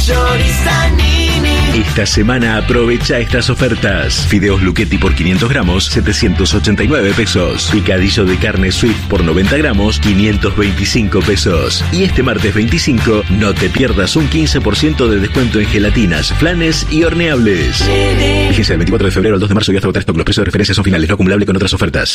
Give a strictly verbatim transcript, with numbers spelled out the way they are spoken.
Esta semana aprovecha estas ofertas. Fideos Lucchetti por quinientos gramos, setecientos ochenta y nueve pesos. Picadillo de carne Swift por noventa gramos, quinientos veinticinco pesos. Y este martes veinticinco, no te pierdas un quince por ciento de descuento en gelatinas, flanes y horneables. Vigencia del veinticuatro de febrero al dos de marzo y hasta agotar stock. Los precios de referencia son finales, no acumulable con otras ofertas.